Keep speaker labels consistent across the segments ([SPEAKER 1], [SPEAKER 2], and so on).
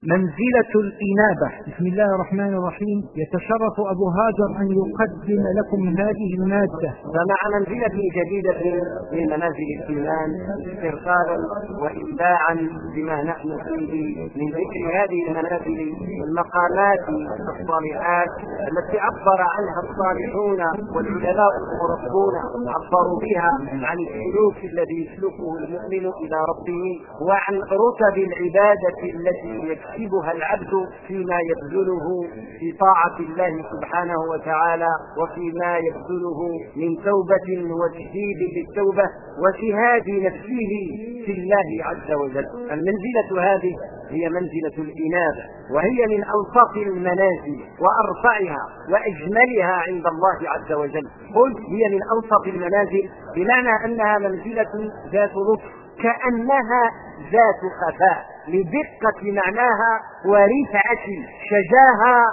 [SPEAKER 1] منزلة الإنابة. بسم الله الرحمن الرحيم. يتشرف أبو هاجر أن يقدم لكم هذه المادة.
[SPEAKER 2] فمع منزلة جديدة من منازل الإيمان استرسالا وإتباعا بما نحن فيه من ذكر هذه المنازل والمقامات الصالحات التي عبر عنها الصالحون والعلماء المربون، عبروا بها عن السلوك الذي يسلكه المؤمن إلى ربه وعن رتب العبادة التي يكسبها العبد فيما يبذله في طاعة الله سبحانه وتعالى وفيما يبذله من توبة وتجديد للتوبة وجهاد نفسه في الله عز وجل. المنزلة هذه هي منزلة الإنابة، وهي من أوسط المنازل وأرفعها وأجملها عند الله عز وجل. قلت هي من أوسط المنازل بمعنى أنها منزلة ذات لطف، كأنها ذات خفاء لدقة معناها ورفعة شجاها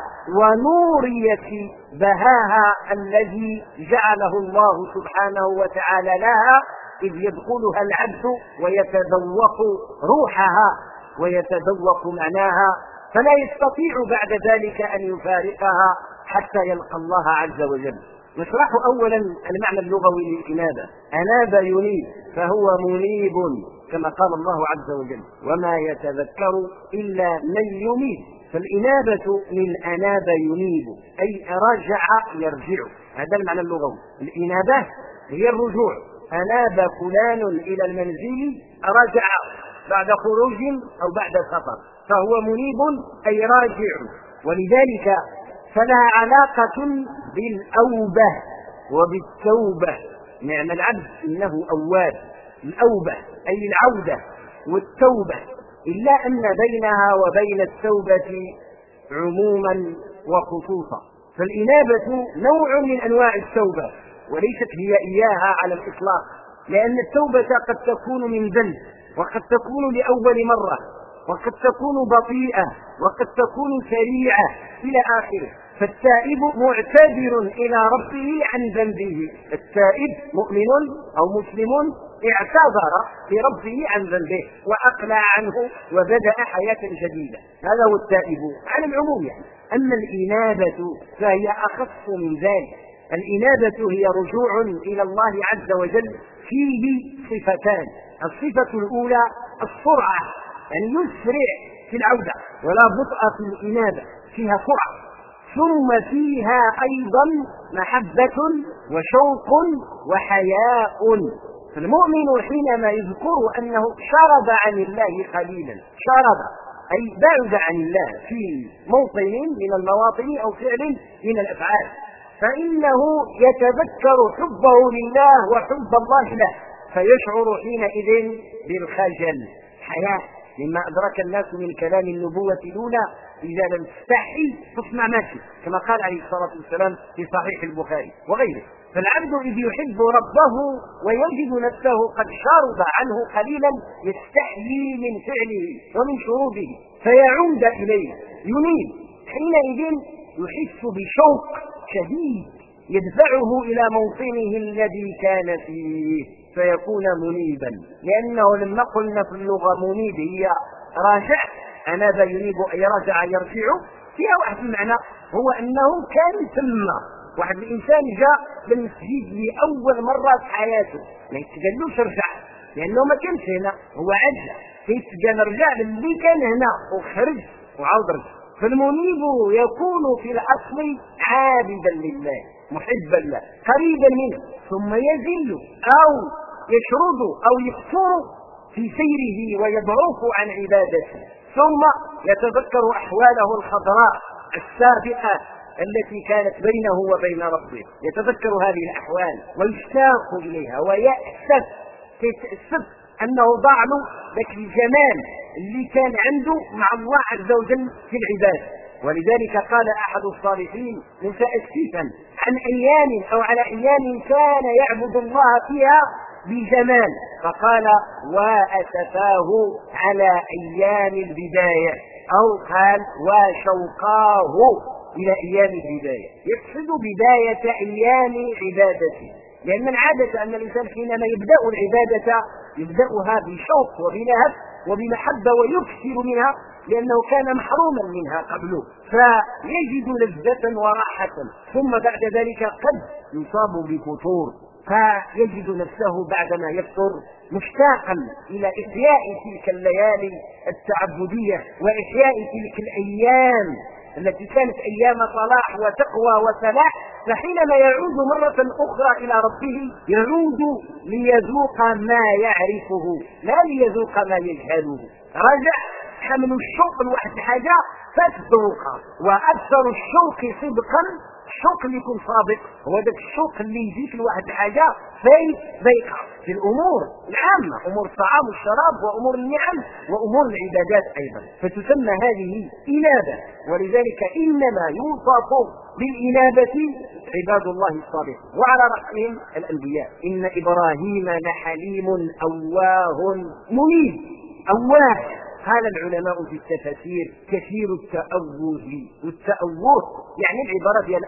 [SPEAKER 2] ونورية بهاها الذي جعله الله سبحانه وتعالى لها، إذ يدخلها العبد ويتذوق روحها ويتذوق معناها، فلا يستطيع بعد ذلك أن يفارقها حتى يلقى الله عز وجل. نشرح أولا المعنى اللغوي للإنابة. أناب ينيب، فهو منيب كما قال الله عز وجل: وما يتذكر إلا من ينيب. فالإنابة من أناب ينيب أي رجع يرجع، هذا المعنى اللغوي. الإنابة هي الرجوع. أناب فلان إلى المنزل، رجع بعد خروج أو بعد سفر، فهو منيب أي راجع. ولذلك فلها علاقة بالأوبة وبالتوبة. نعم العبد إنه أواب. الأوبة أي العودة والتوبة، إلا أن بينها وبين التوبة عموما وخصوصا. فالإنابة نوع من أنواع التوبة وليست هي إياها على الإطلاق، لأن التوبة قد تكون من ذنب، وقد تكون لأول مرة، وقد تكون بطيئة، وقد تكون سريعة إلى آخره. فالتائب معتذر إلى ربه عن ذنبه. التائب مؤمن أو مسلم اعتذر لربه عن ذنبه وأقلع عنه وبدأ حياة جديدة، هذا هو التائب على العموم يعني. أما الإنابة فهي أخص من ذلك. الإنابة هي رجوع إلى الله عز وجل فيه صفتان. الصفة الأولى السرعة، يعني يسرع في العودة، ولا بطء في الإنابة، فيها سرعة. ثم فيها أيضا محبة وشوق وحياء. فالمؤمن حينما يذكر أنه شرد عن الله قليلا، شرد أي بعد عن الله في موطن من المواطن أو فعل من الأفعال، فإنه يتذكر حبه لله وحب الله له، فيشعر حينئذ بالخجل، حياء مما أدرك الناس من كلام النبوة الأولى: إذا لم تستحي فاصنع ما شئت، كما قال عليه الصلاة والسلام في صحيح البخاري وغيره. فالعبد إذ يحب ربه ويجد نفسه قد شرد عنه قليلا يستحيي من فعله ومن شروطه فيعود إليه ينيب. حينئذ يحس بشوق شديد يدفعه إلى موطنه الذي كان فيه فيكون منيبا. لأنه لما قلنا في اللغة منيب هي راجع، أناب ينيب أي رجع يرجع، فيها واحد المعنى، هو أنه كان ثم واحد الإنسان جاء للمسجد لأول مرة في حياته، ما يتقالوش رجع لأنه ما كانش هنا، هو عجل، فيتقال رجع للي كان هنا وخرج وعود رجع. فالمنيب يكون في الأصل عابدا لله محبا له قريبا منه، ثم يزل أو يشرد أو يقصر في سيره ويضعف عن عبادته، ثم يتذكر أحواله الخضراء السابقة التي كانت بينه وبين ربه، يتذكر هذه الأحوال ويشتاق إليها ويأسف، يتأسف أنه ضاع له ذاك الجمال اللي كان عنده مع الله عز وجل في العبادة. ولذلك قال أحد الصالحين متأسفا عن أيام أو على أيام كان يعبد الله فيها بجمال، فقال: وأسفاه على أيام البداية، أو قال: وشوقاه إلى أيام البداية، يقصد بداية أيام عبادته. لأن من عادة أن الإنسان حينما يبدأ العبادة يبدأها بشوق وبلهف، وبمحبة ويكثر منها لأنه كان محروما منها قبله، فيجد لذة وراحة، ثم بعد ذلك قد يصاب بفتور، فيجد نفسه بعدما يفطر مشتاقا إلى إحياء تلك الليالي التعبدية وإحياء تلك الأيام التي كانت أيام صلاح وتقوى وسلاح. فحينما يعود مرة أخرى إلى ربه يعود ليذوق ما يعرفه لا ليذوق ما يجهله. رجع حمل الشوق لواحد حاجة فتذوقها، وأكثر الشوق صدقا الشوق اللي يكون صادق هو ذاك الشوق اللي يجيك لواحد حاجة فيذوقها في الأمور العامة، أمور الطعام والشراب وأمور النعم وأمور العبادات أيضا، فتسمى هذه إنابة. ولذلك إنما يوصف بالإنابة عباد الله الصالحين وعلى رأسهم الأنبياء. إن إبراهيم لحليم أواه منيب. أواه قال العلماء في التفاسير كثير التأوه، والتأوه يعني العبارة ديال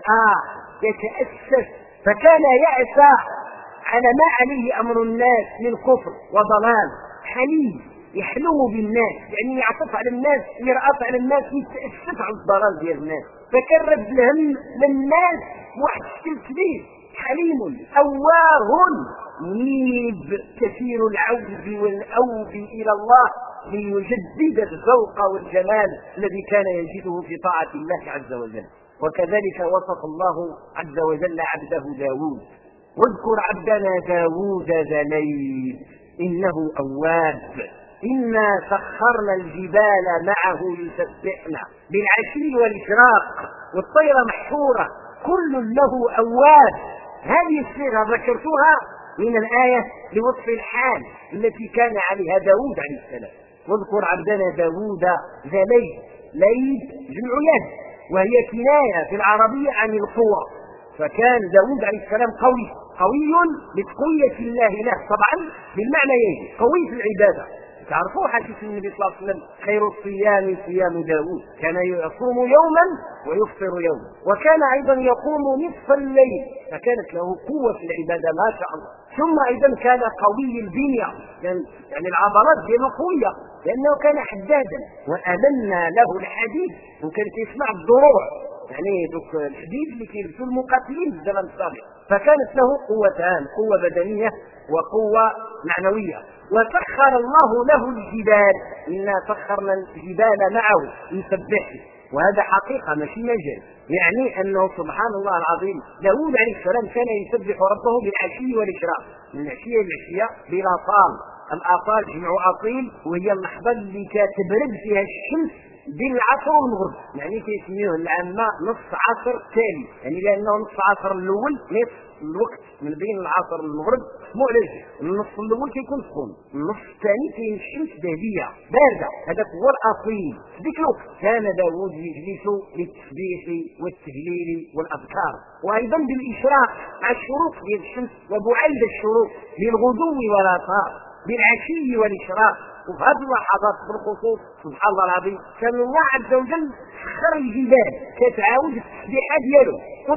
[SPEAKER 2] يتأسف، فكان يأسى على ما عليه أمر الناس من كفر وضلال. حليم يحلم بالناس يعني يعطف على الناس، يرأف على الناس، يتأسف على الضلال ديال الناس، فكان رد الهم للناس واحد الشكل كبير. حليم أواه منيب كثير العود والأوب إلى الله ليجدد الذوق والجمال الذي كان يجده في طاعة الله عز وجل. وكذلك وصف الله عز وجل عبده داود: واذكر عبدنا داود ذا الأيد إنه أواب إنا سخرنا الجبال معه يسبحنا بالعشي والإشراق والطير محشورة كل له أواب. هذه الصيغة ذكرتها من الآية لوصف الحال التي كان عليها داود عليه السلام. واذكر عبدنا داود ذا ليد، ليد جمع يد، وهي كناية في العربية عن القوة، فكان داود عليه السلام قوي بقوية الله له طبعا بالمعنيين، قوي في العبادة. تعرفوا حديث النبي صلى الله عليه وسلم: خير الصيام صيام داود، كان يصوم يوما ويفطر يوما، وكان ايضا يقوم نصف الليل، فكانت له قوة في العبادة ما شاء الله. ثم ايضا كان قوي البنية، يعني العضلات ديالو قوية لانه كان حدادا، وألنا له الحديد، وكان يسمع الضروع يعني دوك الحديد اللي كيلبسوا المقاتلين في الزمن السابق. فكانت له قوتان، قوة بدنية وقوة معنوية. وسخر الله له الجبال، إنا سخرنا الجبال معه يسبحه، وهذا حقيقة ماشي مجال، يعني أنه سبحان الله العظيم داود عليه السلام كان يسبح ربه بالعشي والإشراق، من العشية للعشية بلا طال. الآطال جمع أصيل، وهي اللحظة اللي كتبرد فيها الشمس بين العصر والمغرب، يعني كيسميوه العامة نصف عصر تالي، يعني لأنه نصف عصر الأول نصف الوقت من بين العصر والمغرب اسمه علاش النصف الأول كيكون سخون، النصف الثاني كاين الشمس ذهبية باردة، هذاك هو الأصيل. في ذيك الوقت كان داود يجلس للتسبيح والتهليل والأذكار، وأيضا بالإشراق مع الشروق ديال الشمس وبعيد الشروق للغدو والآثار بالعشي والإشراق. وفي هذه اللحظات بالخصوص سبحان الله العظيم كان الله عز وجل سخر الجبال كتعاود التسبيحه ديالو،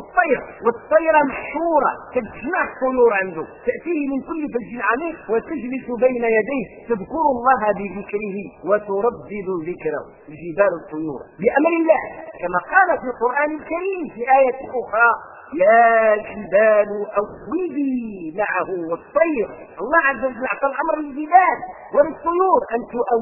[SPEAKER 2] والطير محشوره كتجمع الطيور عنده، تاتيه من كل فج عميق وتجلس بين يديه تذكر الله بذكره وتردد ذكره. الجبال الطيور بامر الله كما قال في القران الكريم في ايه اخرى: يا جبال أوبي معه والطير. الله عز وجل أعطى الأمر للجبال وللطيور أن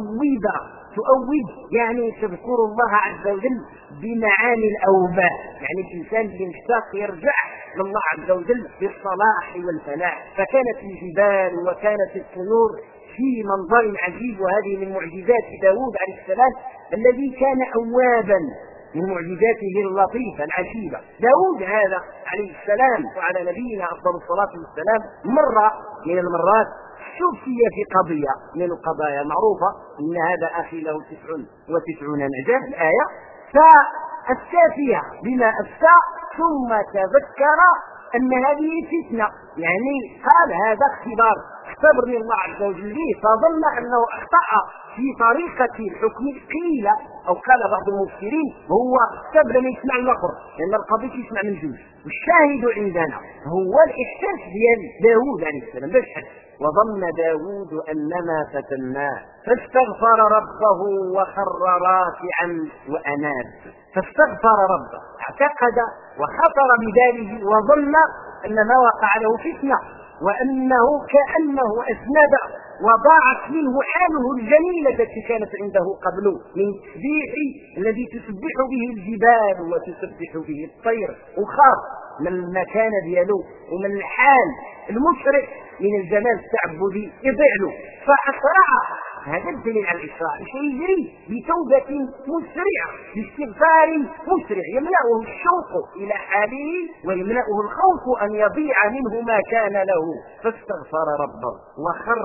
[SPEAKER 2] تؤوب يعني تذكر الله عز وجل بمعاني الأوباء، يعني الإنسان اللي مشتاق يرجع لله عز وجل بالصلاح والفلاح. فكانت الجبال وكانت الطيور في منظر عجيب، وهذه من معجزات داود عليه السلام الذي كان أوابا، من معجزاته اللطيفة العجيبة. داود هذا عليه السلام وعلى نبينا أفضل الصلاة والسلام مرة من المرات شوفي في قضية من القضايا معروفة: إن هذا أخي له 99 نجاة الآية، فأفتى فيها بما أفتى ثم تذكر أن هذه فتنة، يعني قال هذا اختبرني الله عز وجل به فظن أنه أخطأ في طريقة الحكم قيل أو قال بعض المفسرين هو اختبر من يسمع المقر لأن القضية يسمع من جوج. والشاهد عندنا هو الإحساس ديال داوود عليه السلام باش وظن داوود أنما فتناه فاستغفر ربه وخر راكعا وأناب. فاستغفر ربه اعتقد وخطر بباله وظن أن ما وقع له فتنة وأنه كأنه أذنب وضاعت منه حاله الجميلة التي كانت عنده قبل من التسبيح الذي تسبح به الجبال وتسبح به الطير وخاف من المكان ديالو ومن الحال المشرق من الجمال التعبدي يضيع له فأسرع. هذا الدليل على الإسراع يجري بتوبة مسرعة باستغفار مسرع يملأه الشوق إلى حاله ويملأه الخوف أن يضيع منه ما كان له. فاستغفر ربه وخر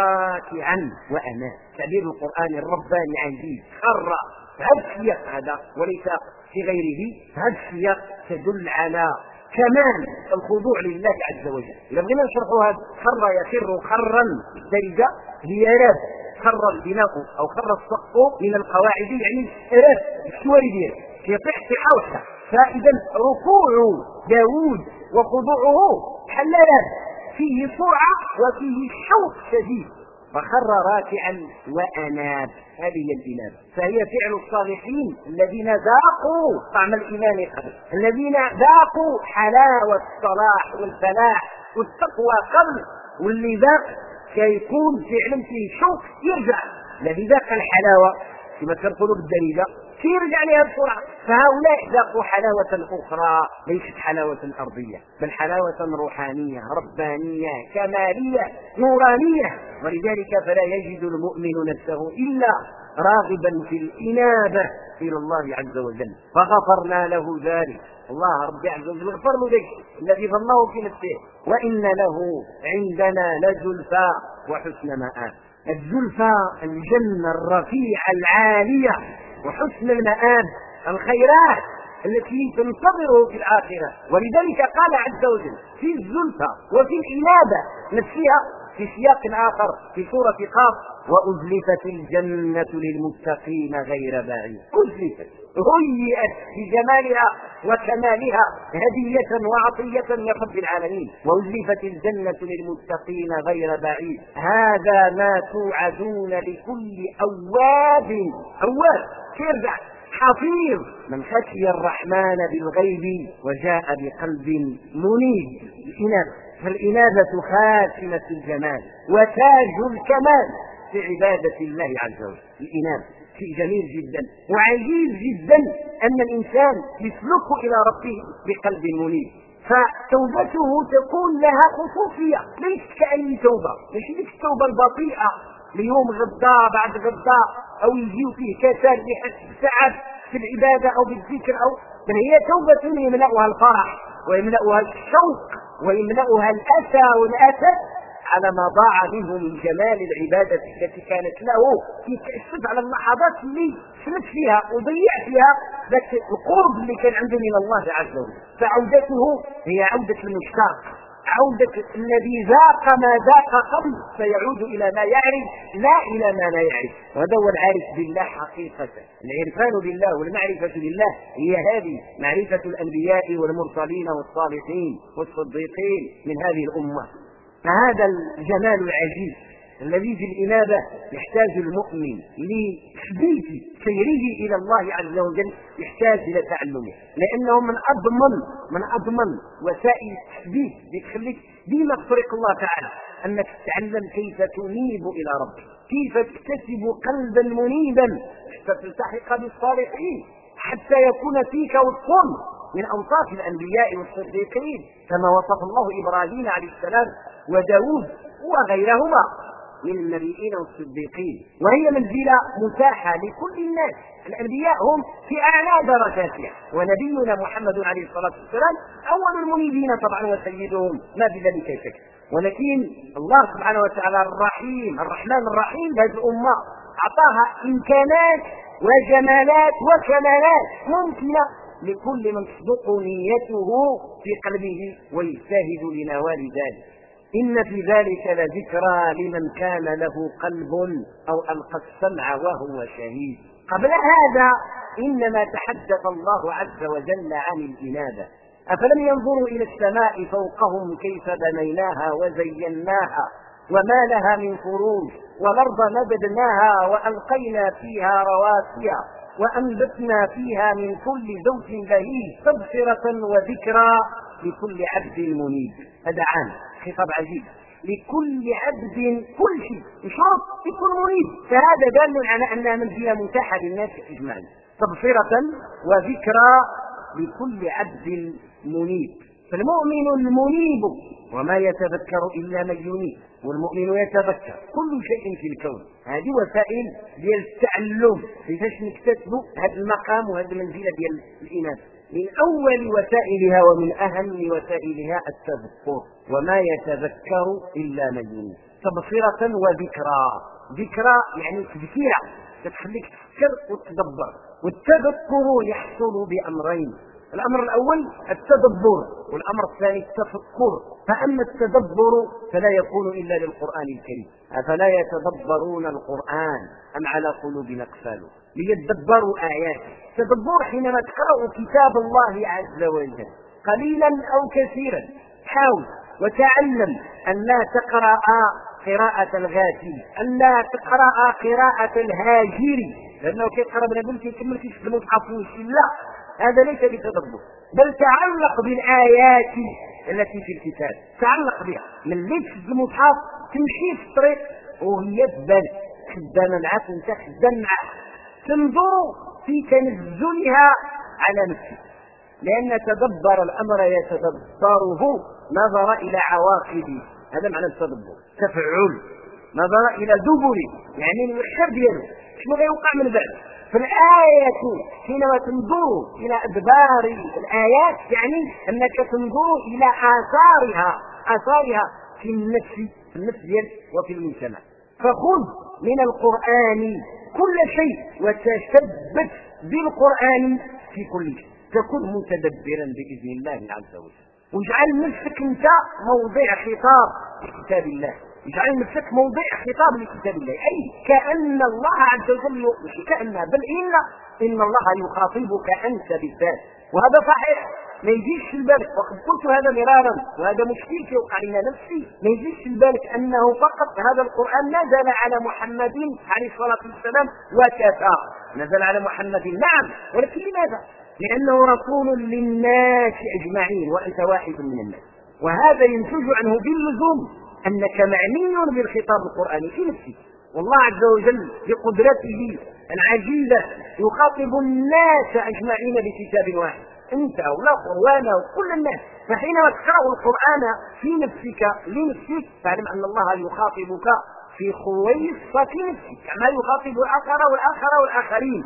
[SPEAKER 2] راكعا وأناب. تعبير القرآن الرباني عزيز خر هذا السياق هذا وليس في غيره. هذا السياق تدل على كمان الخضوع لله عز وجل. إذا بغينا نشرحوا هذا خر يخر خرا درجة هي راب خر البناء أو خر السقف من القواعد يعني راب السوري ديال يطيح صحة وحدة. فإذا ركوع داوود وخضوعه حلال فيه سرعة وفيه شوق شديد. فخر راكعا وأناب. هذه الإنابة فهي فعل الصالحين الذين ذاقوا طعم الإيمان قبل الذين ذاقوا حلاوة الصلاح والفلاح والتقوى قبل واللي ذاق سيكون فعلا فيه شوق يرجع. الذي ذاق الحلاوة كما تقولوا بالدرجة يرجع لها بسرعة. فهؤلاء ذاقوا حلاوة أخرى ليست حلاوة أرضية بل حلاوة روحانية ربانية كمالية نورانية. ولذلك فلا يجد المؤمن نفسه إلا راغبا في الإنابة إلى الله عز وجل. فغفرنا له ذلك. الله رب عز وجل غفر له ذلك الذي ظنه في نفسه وإن له عندنا لزلفى وحسن مآب. الزلفى الجنة الرفيعة العالية وحسن المآب الخيرات التي تنتظره في الآخرة. ولذلك قال عز وجل في الزلفى وفي الإنابة نفسها في سياق آخر في سورة قاف وأزلفت الجنة للمتقين غير بعيد. أزلفت هيئت بجمالها وكمالها هدية وعطية من رب العالمين. وأزلفت الجنة للمتقين غير بعيد. هذا ما توعدون لكل أواب يرجع حفيظ من خشي الرحمن بالغيب وجاء بقلب منيب. فالإنابة خاتمة الجمال وتاج الكمال في عبادة الله عز وجل. الإنابة شيء جميل جدا وعزيز جدا أن الإنسان يسلك إلى ربه بقلب منيب. فتوبته تكون لها خصوصية ليس كأي توبة مش ديك التوبة البطيئة ليوم غدا بعد غدا أو يجيو فيه كسل بحسب سعد في العبادة أو بالذكر أو بل هي توبة يملأها الفرح ويملأها الشوق ويملأها الأسى والأسى على ما ضاع منه من جمال العبادة التي كانت له يتأسف على اللحظات اللي سلك فيها وضيع فيها ذاك القرب اللي كان عنده من الله عز وجل. فعودته هي عودة المشتاق عودة الذي ذاق ما ذاق قبل فيعود إلى ما يعرف لا إلى ما لا يعرف. وهذا هو العارف بالله حقيقة. العرفان بالله والمعرفة بالله هي هذه معرفة الأنبياء والمرسلين والصالحين والصديقين من هذه الأمة. فهذا الجمال العجيب الذي في الإنابة يحتاج المؤمن لتثبيت سيره إلى الله عز وجل يحتاج إلى تعلمه لأنه من أضمن وسائل التثبيت بتخليك ديما بطريق الله تعالى أنك تتعلم كيف تنيب إلى ربك كيف تكتسب قلبا منيبا حتى تلتحق بالصالحين حتى يكون فيك وصف من أوصاف الأنبياء والصديقين كما وصف الله إبراهيم عليه السلام وداود وغيرهما من النبيين والصديقين. وهي منزلة متاحة لكل الناس. الأنبياء هم في أعلى درجاتها ونبينا محمد عليه الصلاة والسلام أول المنيبين طبعا وسيدهم ما بذلك شك. ولكن الله سبحانه وتعالى الرحمن الرحيم هذه الأمة أعطاها إمكانات وجمالات وكمالات ممكنة لكل من تصدق نيته في قلبه ويجتهد لنوال ذلك. إن في ذلك لذكرى لمن كان له قلب أو ألقى السمع وهو شهيد. قبل هذا إنما تحدث الله عز وجل عن الإنابة. أفلم ينظروا إلى السماء فوقهم كيف بنيناها وزيناها وما لها من فروج والأرض مددناها وألقينا فيها رواسي وأنبتنا فيها من كل زوج بهيج تبصرة وذكرى لكل عبد منيب. هذا عام خطاب عجيب لكل عبد، كل شيء يشرط يكون منيب، فهذا دال على أنها منزلة متاحة للناس إجمالا. تبصرة وذكرى لكل عبد منيب. فالمؤمن المنيب وما يتذكر إلا من ينيب، والمؤمن يتذكر كل شيء في الكون. هذه وسائل ديال التعلم كيفاش نكتسبوا هذا المقام وهذه المنزلة ديال الإنابة. من أول وسائلها ومن أهم وسائلها التذكر، وما يتذكر إلا من ينيب. تبصرة وذكرى، ذكرى يعني تذكيرة تخليك تفكر وتدبر. والتذكر يحصل بأمرين: الأمر الأول التدبر، والأمر الثاني التفكر. فأما التدبر فلا يكون إلا للقرآن الكريم. أفلا يتدبرون القرآن أم على قلوب أقفالها ليدبروا آياته. تدبر حينما تقرأ كتاب الله عز وجل قليلا أو كثيرا، حاول وتعلم أن لا تقرأ قراءة الغافل، أن لا تقرأ قراءة الهاجر، لأنه كيقرأ بنادم كيكمل في المصحف لا، هذا ليس بتدبر. بل تعلق بالآيات التي في الكتاب، تعلق بها. من لبس المصحف تمشي في الطريق وهي تبان خدامة معك وانت خدام معك، تنظر في تنزلها على نفسك، لأن تدبر الأمر يتدبره نظر إلى عواقبه. هذا معنى التدبر. تفعل نظر إلى دبره، يعني الخير دياله شنو غيوقع من بعد. فالآية حينما تنظر إلى أدبار الآيات يعني أنك تنظر إلى آثارها في النفس ديالك وفي المجتمع. فخذ من القرآن كل شيء وتثبت بالقرآن في كل شيء، تكون متدبرا بإذن الله عز وجل. واجعل نفسك انت موضع خطاب لكتاب الله، اجعل نفسك موضع خطاب لكتاب الله، أي كأن الله عز وجل، مش كأن بل إن الله يخاطبك أنت بالذات. وهذا صحيح، ما يجيش في بالك، وقد قلت هذا مرارا وهذا مشكل يوقع لنا نفسي، ما يجيش في بالك أنه فقط هذا القرآن نزل على محمد عليه الصلاة والسلام وكفى، نزل على محمد نعم، ولكن لماذا؟ لأنه رسول للناس أجمعين وأنت واحد من الناس. وهذا ينتج عنه باللزوم أنك معني بالخطاب القرآني في نفسك. والله عز وجل بقدرته العجيبة يخاطب الناس أجمعين بكتاب واحد، أنت والآخر وأنا وكل الناس. فحينما تقرأ القرآن في نفسك لنفسك فاعلم أن الله يخاطبك في خصوص نفسك كما يخاطب الآخر والآخر والآخرين.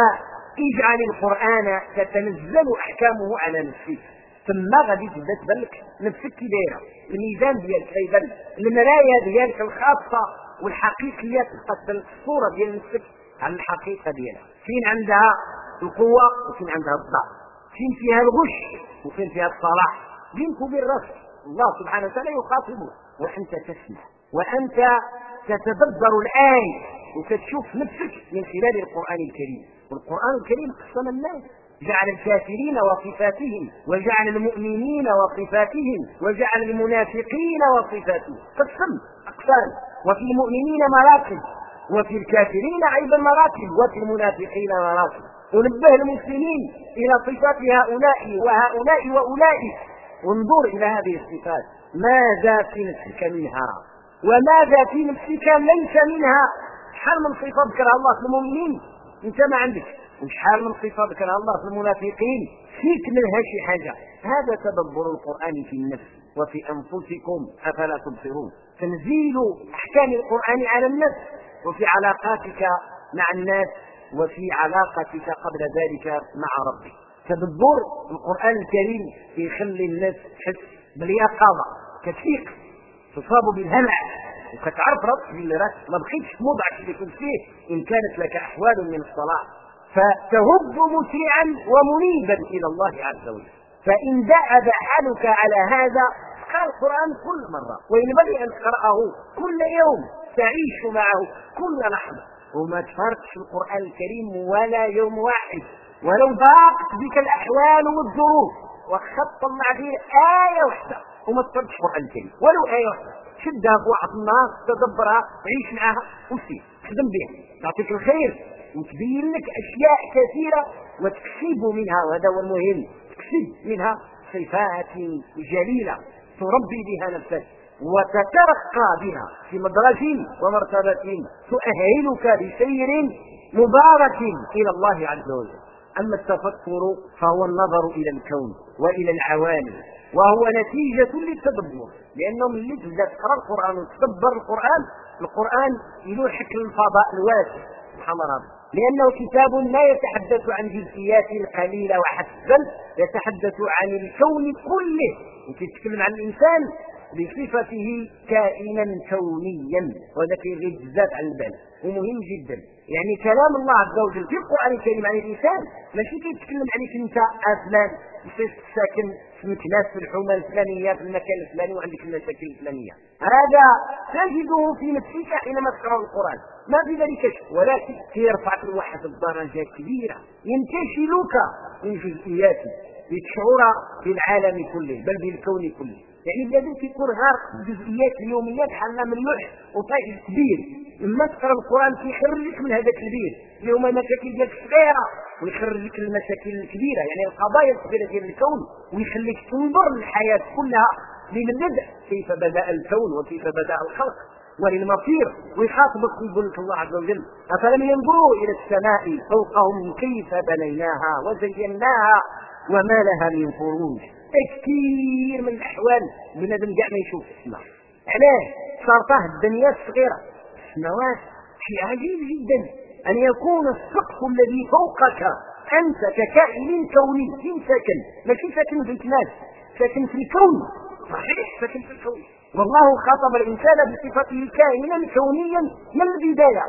[SPEAKER 2] فاجعل القرآن تتنزل أحكامه على نفسك، ثم غادي تبدا تبلك نفسك كي دايره، الميزان ديالك غيبان، المرايه ديالك الخاصه والحقيقيه تبقى الصوره ديال نفسك على الحقيقه ديالها، فين عندها القوه وفين عندها الضعف، فين فيها الغش وفين فيها الصلاح، بينك وبين راسك. الله سبحانه وتعالى يخاطبك وانت تسمع وانت تتدبر الايه وتشوف نفسك من خلال القران الكريم. والقران الكريم قسم الناس، جعل الكافرين وصفاتهم وجعل المؤمنين وصفاتهم وجعل المنافقين وصفاتهم، قسم أقسام، وفي المؤمنين مراتب وفي الكافرين أيضا مراتب وفي المنافقين مراتب. ونبه المسلمين إلى صفات هؤلاء وهؤلاء وأولئك، وانظر إلى هذه الصفات، ماذا في نفسك منها وماذا في نفسك ليس منها. شحال من صفة ذكرها الله في المؤمنين انت ما عندك، وشحال من صفة ذكرها الله في المنافقين فيك منها شي حاجة. هذا تدبر القرآن في النفس وفي أنفسكم أفلا تبصرون. تنزيل أحكام القرآن على النفس وفي علاقاتك مع الناس وفي علاقتك قبل ذلك مع ربك. تدبر القرآن الكريم يخلي الناس تحس باليقظة، كتفيق، تصاب بالهلع، وكتعرف راسك باللي راك ما بقيتش في موضعك اللي كنت فيه إن كانت لك أحوال من الصلاة، فتهب مسرعا ومنيبا إلى الله عز وجل. فإن دأب حالك على هذا اقرأ القرآن كل مرة، وينبغي أن تقرأه كل يوم، تعيش معه كل لحظة، وما تفارقش القرآن الكريم ولا يوم واحد، ولو ضاقت بك الأحوال والظروف وخط الله فيه آية واحدة وما تفارقش القرآن الكريم ولو آية واحدة، شدها في واحد النهار، تدبرها، عيش معها وسير خدم بها، تعطيك الخير وتبين لك أشياء كثيرة وتكسب منها، وهذا هو المهم، تكسب منها صفات جليلة تربي بها نفسك وتترقى بها في مدرج ومرتبة تؤهلك بسير مبارك إلى الله عز وجل. أما التفكر فهو النظر إلى الكون وإلى العوالم، وهو نتيجة للتدبر، لأنه من تبدأ تقرأ القرآن وتدبر القرآن يلوحك للفضاء الواسع سبحان الله، لأنه كتاب لا يتحدث عن جزئيات قليلة وحسب، بل يتحدث عن الكون كله، ويتكلم عن الإنسان بصفته كائنا كونيا، وهذا كيغيب بزاف على البال ومهم جدا. يعني كلام الله عز وجل في القرآن الكريم عن الإنسان ماشي كيتكلم عليك انت فلان ساكن في مكناس في الحومه الفلانيه في المكان الفلاني وعندك المشاكل الفلانيه، هذا تجده في نفسك حينما تقرأ القرآن، ما في ذلك شيء، ولكن يرفعك لواحد الدرجه كبيره، ينتشلك من جزئياته لتشعر بالعالم كله بل بالكون كله. يعني لازم يكون غارق الجزئيات اليوميه بحال من لوح وطيح كبير، لما تقرا القران كيخرجك من هذاك الكبير اللي هما مشاكل ديالك صغيره ويخرجك المشاكل الكبيره، يعني القضايا الكبيره ديال الكون، ويخليك تنظر للحياه كلها من البدء كيف بدا الكون وكيف بدا الخلق وللمصير، ويخاطبك ويقول لك الله عز وجل افلم ينظروا الى السماء فوقهم كيف بنيناها وزيناها وما لها من فروج. كثير من الاحوال بنادم كاع ما يشوف السماء، علاه صارته الدنيا الصغيره، السماوات شيء عجيب جدا ان يكون السقف الذي فوقك انت ككائن كوني فين ساكن، ماشي ساكن في الكناس، ساكن في الكون، صحيح ساكن في الكون، والله خاطب الانسان بصفته كائنا كونيا من البدايه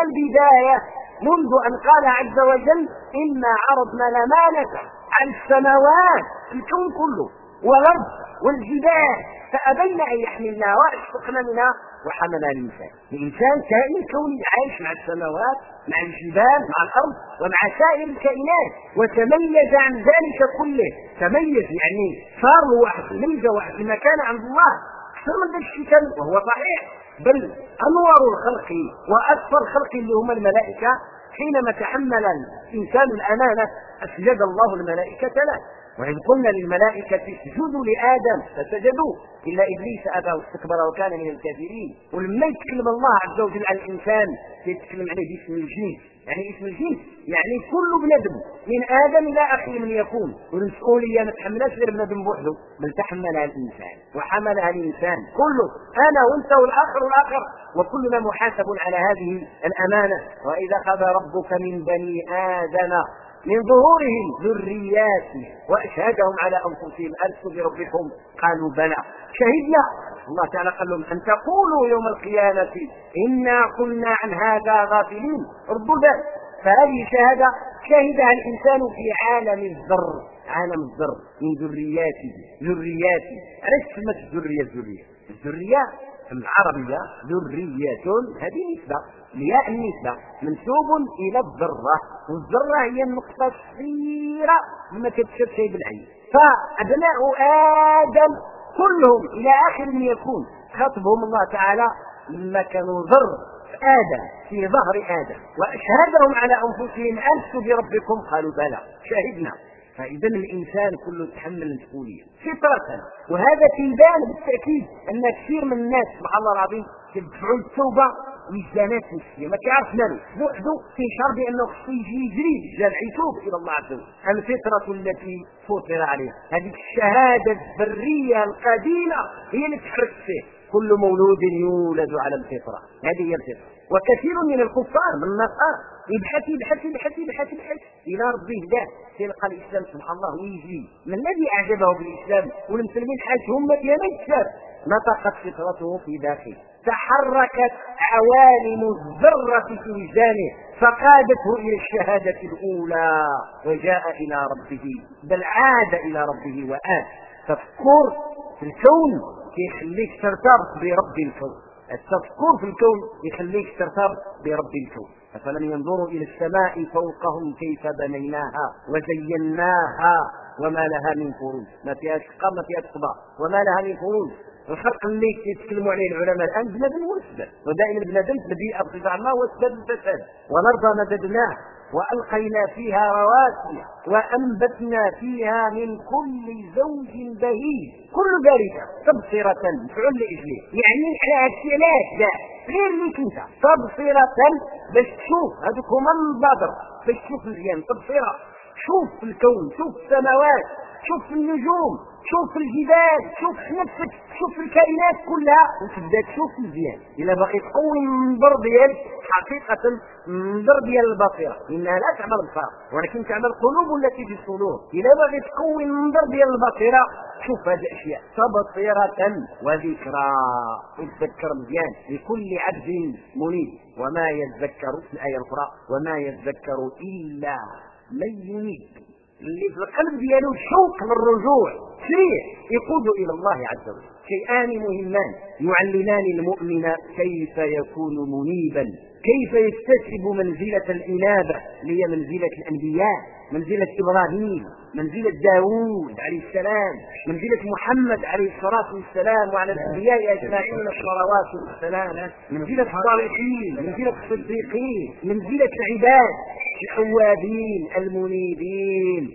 [SPEAKER 2] منذ ان قال عز وجل انا عرضنا الامانه على السماوات الكون كله والارض والجبال فابين ان يحملنها واشفقن منها وحملها الانسان كائن كوني عايش مع السماوات مع الجبال مع الارض ومع سائر الكائنات، وتميز عن ذلك كله، تميز يعني صار واحد ميزه واحد المكان عند الله اكثر من ذلك الشيء كان، وهو صحيح، بل انور الخلق واكثر الخلق اللي هم الملائكه حينما تحمل الانسان الامانه اسجد الله الملائكه له، وإذ قلنا للملائكة اسجدوا لآدم فسجدوا إلا إبليس أبى واستكبر وكان من الكافرين. ولما يتكلم الله عز وجل عن الإنسان يتكلم عليه باسم الجنس، يعني اسم الجنس يعني كل بنادم من آدم إلى آخر من يكون، والمسؤولية ما تحملهاش غير بنادم بوحده بل تحملها الإنسان وحملها الإنسان كله، أنا وأنت والآخر وكلنا محاسب على هذه الأمانة. وإذا أخذ ربك من بني آدم من ظهورهم ذرياتهم واشهدهم على انفسهم الست بربكم قالوا بلى شهدنا، الله تعالى قال لهم ان تقولوا يوم القيامه انا كنا عن هذا غافلين، ردوا ذلك. فهذه شهاده شهدها الانسان في عالم الذر من ذرياته. علاش سمت الذريه في العربيه ذريه، هذه نسبه لياء النسبة منسوب إلى الذرة، والذرة هي النقطة الصغيرة لما تتشف شيء بالعين. فأبناء آدم كلهم إلى آخر من يكون خاطبهم الله تعالى لما كانوا ذر آدم في ظهر آدم وأشهدهم على أنفسهم ألست بربكم قالوا بلى شهدنا. فإذا الإنسان كله يتحمل المسؤولية فطرة، وهذا تبان بالتأكيد أن كثير من الناس سبحان الله العظيم يدفعوا التوبة ويزدانات نفسيه ما كيعرف مالو بوحده كيشعر بانه خصو يجري الجامع يتوب الى الله عز وجل. الفطره التي فطر عليها هذه الشهاده الذريه القديمه هي اللي تحرك فيه، كل مولود يولد على الفطره، هذه هي الفطره. وكثير من الكفار من النصارى يبحث الى ربه هداه تلقى الاسلام سبحان الله ويجي من الذي اعجبه بالاسلام والمسلمين حاجهم مليانه الشر، نطقت فطرته في داخله، تحركت عوالم الذرة في وجدانه فقادته إلى الشهادة الأولى وجاء إلى ربه، بل عاد إلى ربه وآت. تفكر في الكون كيخليك ترتبط برب الكون. التفكر في الكون يخليك ترتبط برب الكون. أفلم ينظروا إلى السماء فوقهم كيف بنيناها وزيناها وما لها من فروج. ما فيها شقة ما فيها صبا وما لها من فروج. الخلق اللي يتكلموا عليه العلماء الآن بنادم هو السبب، ودائما بنادم بديء بصفة عامة هو السبب الفساد. والأرض مددناها وألقينا فيها رواسي وأنبتنا فيها من كل زوج بهيج كل ذلك تبصرة مفعول لإجله، يعني على الثلاث لا غير ليك انت تبصرة باش تشوف هذوك هما البدر باش تشوف مزيان تبصرة. شوف في الكون، شوف السماوات، شوف النجوم، شوف الجبال، شوف نفسك، شوف الكائنات كلها وتبدا تشوف مزيان. الا باغي تقوي النظر ديالك حقيقه النظر ديال البصيره انها لا تعمل الابصار ولكن تعمل القلوب التي في الصدور. الا باغي تقوي النظر ديال البصيره شوف هذه الاشياء تبصره وذكرى وتذكر مزيان لكل عبد منيب. وما يذكر في الايه الاخرى وما يذكر الا من ينيب، اللي في القلب ديالو شوق للرجوع سريع يقود الى الله عز وجل. شيئان مهمان يعلمان المؤمن كيف يكون منيبا، كيف يكتسب منزلة الإنابة اللي هي منزلة الأنبياء، منزلة إبراهيم، منزلة داوود عليه السلام، منزلة محمد عليه الصلاة والسلام وعلى الأنبياء أجمعين الصلوات والسلام، منزلة الصالحين، منزلة الصديقين، منزلة العباد الأوابين المنيبين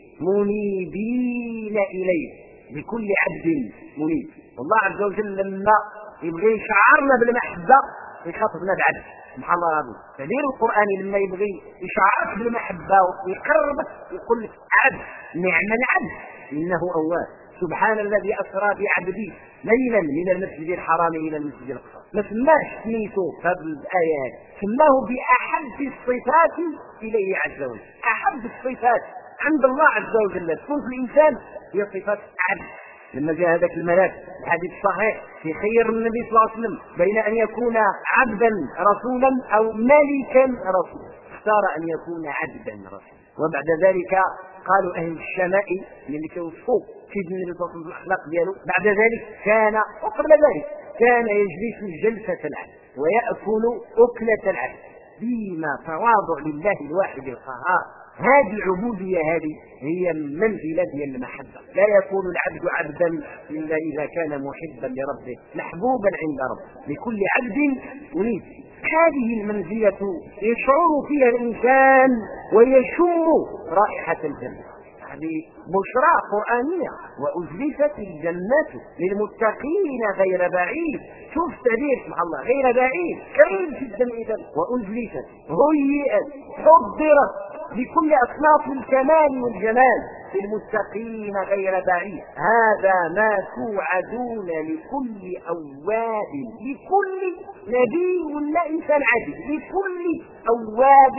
[SPEAKER 2] منيبين إليه بكل عبد منيب. والله عز وجل لما يبغي يشعرنا بالمحبة يخاطبنا بعبد سبحان الله العظيم. فدير القرآن لما يبغي يشعرك بالمحبة ويقربك يقول لك عبد نعم العبد إنه أواب. سبحان الذي أسرى بعبده ليلا من المسجد الحرام إلى المسجد الأقصى. ما سماش سميته هذه الآيات، سماه بأحب الصفات إليه عز وجل. أحب الصفات عند الله عز وجل تكون في الإنسان هي صفات عبد. لما جاء هذاك الملاك الحديث الصحيح في خير النبي صلى الله عليه وسلم بين أن يكون عبدا رسولا أو ملكا رسولا، اختار أن يكون عبدا رسولا. وبعد ذلك قالوا أهل الشمائل اللي كيوصفوا سيدنا النبي صلى الله عليه وسلم الأخلاق دياله، بعد ذلك كان وقبل ذلك كان يجلس جلسة العبد ويأكل أكلة العبد بما تواضع لله الواحد القهار. هذه العبودية هذه هي منزلة ديال المحبة. لا يكون العبد عبدا إلا إذا كان محبا لربه محبوبا عند ربه لكل عبد منيب. هذه المنزلة يشعر فيها الإنسان ويشم رائحة الجنة. هذه بشرى قرآنية. وأزلفت الجنة للمتقين غير بعيد. شوف تعبير سبحان الله غير بعيد قريب جدا. إذا وأزلفت هيئت حضرت بكل أصناف الكمال والجمال للمتقين غير بعيد. هذا ما توعدون لكل أواب، لكل نبي ولا إنسان عادي، لكل أواب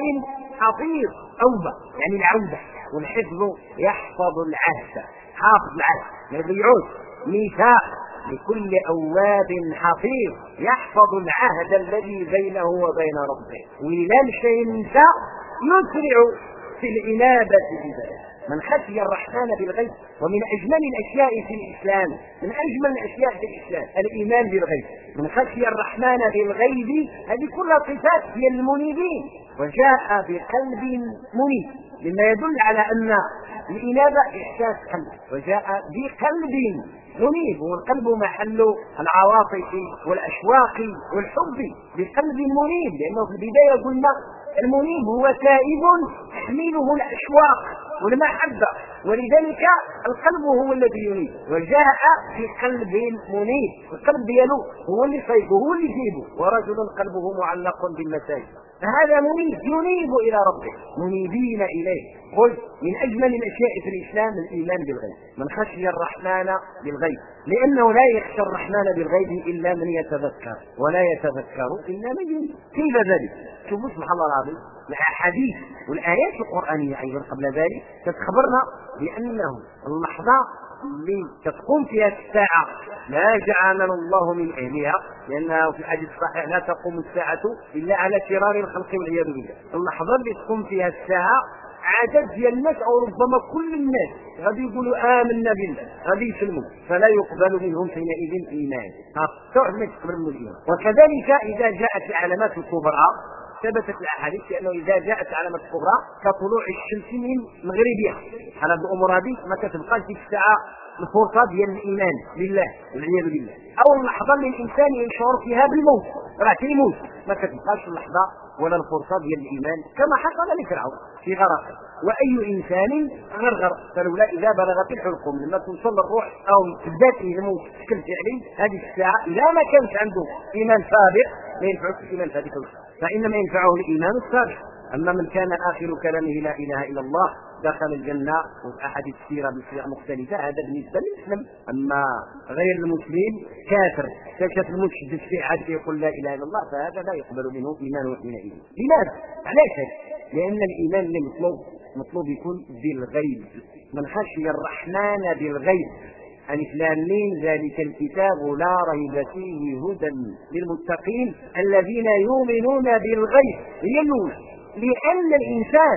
[SPEAKER 2] حفيظ. أوبة يعني العودة، والحفظ يحفظ العهد، حافظ العهد ما يضيعوش. ميثاق لكل أواب حفيظ يحفظ العهد الذي بينه وبين ربه. ولا مشى ينسى يسرع في الإنابة بذلك. من خشي الرحمن بالغيب. ومن أجمل الأشياء في الإسلام، من أجمل الأشياء في الإسلام الإيمان بالغيب. من خشي الرحمن بالغيب هذه كلها صفات هي المنيبين. وجاء بقلب منيب مما يدل على أن الإنابة إحساس قلب. وجاء بقلب منيب والقلب محل العواطف والأشواق والحب. بقلب منيب لأنه في البداية قلنا المنيب هو تائب تحمله الأشواق والمحبة، ولذلك القلب هو الذي ينيب. وجاء في قلب منيب، القلب دياله هو اللي صيبه هو اللي يجيبه. ورجل قلبه معلق بالمساجد فهذا منيب ينيب إلى ربه منيبين إليه. قل من أجمل الأشياء في الإسلام الإيمان بالغيب. من خشي الرحمن بالغيب لأنه لا يخشى الرحمن بالغيب إلا من يتذكر ولا يتذكر إلا من ينيب. كيف ذلك؟ شوفوا سبحان الله العظيم الأحاديث والآيات القرآنية أيضا قبل ذلك تخبرنا بأنه اللحظة اللي تقوم فيها الساعة لا جعلنا الله من أهلها، لأنه في الحديث الصحيح لا تقوم الساعة إلا على شرار الخلق والعياذ بالله. اللحظة اللي تقوم فيها الساعة عدد ديال الناس او ربما كل الناس غادي يقولوا آمنا بالله غادي يسلموا فلا يقبل منهم حينئذ ايمان ما يقبل منهم الايمان. وكذلك اذا جاءت العلامات الكبرى ثبتت الاحاديث بانه اذا جاءت علامات كبرى كطلوع الشمس من مغربها على الامور هذه ما كتبقاش ديك الساعه الفرصه ديال الايمان بالله والعياذ بالله، او اللحظه اللي الانسان يشعر فيها بالموت راه كيموت ما كتبقاش اللحظه ولا الفرصه ديال الايمان كما حصل لفرعون في غرقه. واي انسان غرغر فلولا اذا بلغت الحلقوم لما توصل الروح او تبدا يموت بشكل فعلي هذه الساعه اذا ما كانش عنده ايمان سابق ما ينفعش الايمان هذيك فانما ينفعه الايمان السابق. اما من كان اخر كلامه لا اله الا الله دخل الجنه واحاديث كثيره بصيغ مختلفه هذا بالنسبه للمسلم. اما غير المسلم كافر كشف المشدد في عاد يقول لا اله الا الله فهذا لا يقبل منه ايمانه حينئذ. لماذا؟ علاش؟ لان الايمان اللي مطلوب يكون بالغيب من خشي الرحمن بالغيب. ألف لام ميم ذلك الكتاب لا ريب فيه هدى للمتقين الذين يؤمنون بالغيب. هي الأولى لأن الإنسان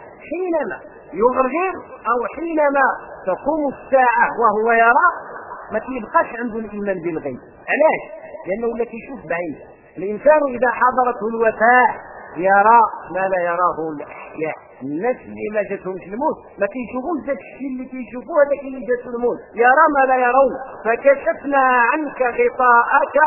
[SPEAKER 2] حينما يغرغر أو حينما تقوم الساعة وهو يرى ما تبقاش عنده الإيمان بالغيب. علاش؟ لأنه لا يشوف بعينه. الإنسان إذا حضرته الوفاة يرى ما لا يراه الأحياء. الناس اللي ما جاتهمش الموت ما كيشوفوش ذاك الشيء اللي كيشوفوه هذاك اللي جاته الموت. يرى ما لا يرون فكشفنا عنك غطاءك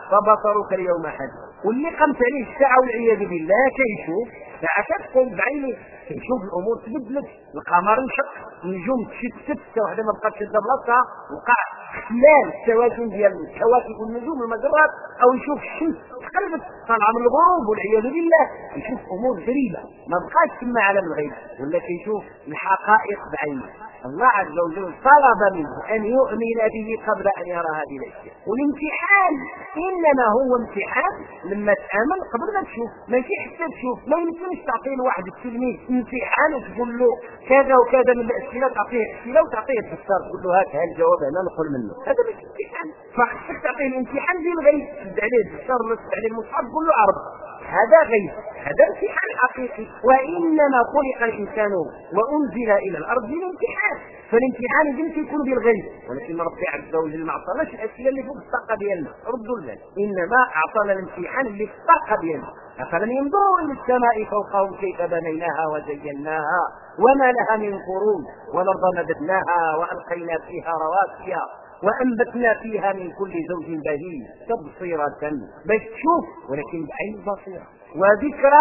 [SPEAKER 2] فبصرك اليوم حديد. واللي قامت عليه الساعه والعياذ بالله كيشوف ساعه كتقوم بعينه كيشوف الامور تبدلت القمر انشق النجوم تشتت حتى وحده ما بقاتش شاده بلاصتها وقع خلال التوازن ديال الكواكب والنجوم والمجرات او يشوف الشمس تقلبت طالعه من الغروب والعياذ بالله يشوف امور غريبه ما بقاش تما عالم الغيب ولا كيشوف الحقائق بعينه. الله عز وجل طلب منه ان يؤمن به قبل ان يرى هذه الاشياء. والامتحان انما هو امتحان لما تامن قبل ما تشوف ماشي حتى تشوف. ما يمكنش تعطي لواحد التلميذ امتحان وتقول له كذا وكذا من الاسئله تعطيه اسئله وتعطيه الدفتر تقول له هات الجواب انا نقول منه هذا مش امتحان. فخصك تعطيه الامتحان بالغيب تبدا عليه الدفتر ولا تبدا عليه المصحف تقول له عرض هذا غيب هذا امتحان حقيقي. وانما خلق الانسان وانزل الى الارض للامتحان فالامتحان يمكن يكون بالغيب ولكن ربي عز وجل ما عطاناش الاسئله اللي فوق الطاقه ديالنا ردوا لنا انما اعطانا الامتحان اللي في الطاقه ديالنا. افلم ينظروا الى السماء فوقهم كيف بنيناها وزيناها وما لها من قرون والارض مددناها والقينا فيها رواسي وأنبتنا فيها من كل زوج بهيج تبصرة باش تشوف ولكن بعين البصيرة وذكرى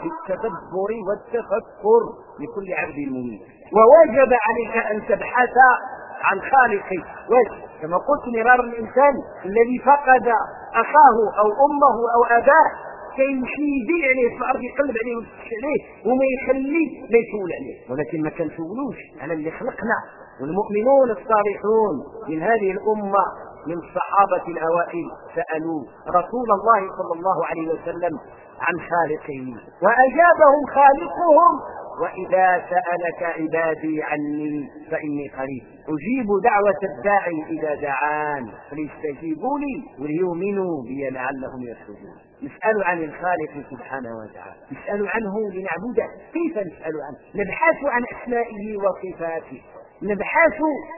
[SPEAKER 2] للتدبر والتفكر لكل عبد منيب. ووجب عليك أن تبحث عن خالقك كما قلت مرار الإنسان الذي فقد أخاه أو أمه أو أباه كيمشي يدير عليه في الأرض يقلب عليه ويفتش عليه وما يخليه ما يسول عليه ولكن ما كنسولوش على اللي خلقنا. والمؤمنون الصالحون من هذه الأمة من الصحابة الأوائل سألوا رسول الله صلى الله عليه وسلم عن خالقهم وأجابهم خالقهم وإذا سألك عبادي عني فإني قريب أجيب دعوة الداعي إذا دعان فليستجيبوا لي وليؤمنوا بي لعلهم يرشدون. نسأل عن الخالق سبحانه وتعالى نسأل عنه لنعبده. كيف نسأل عنه؟ نبحث عن أسمائه وصفاته نبحث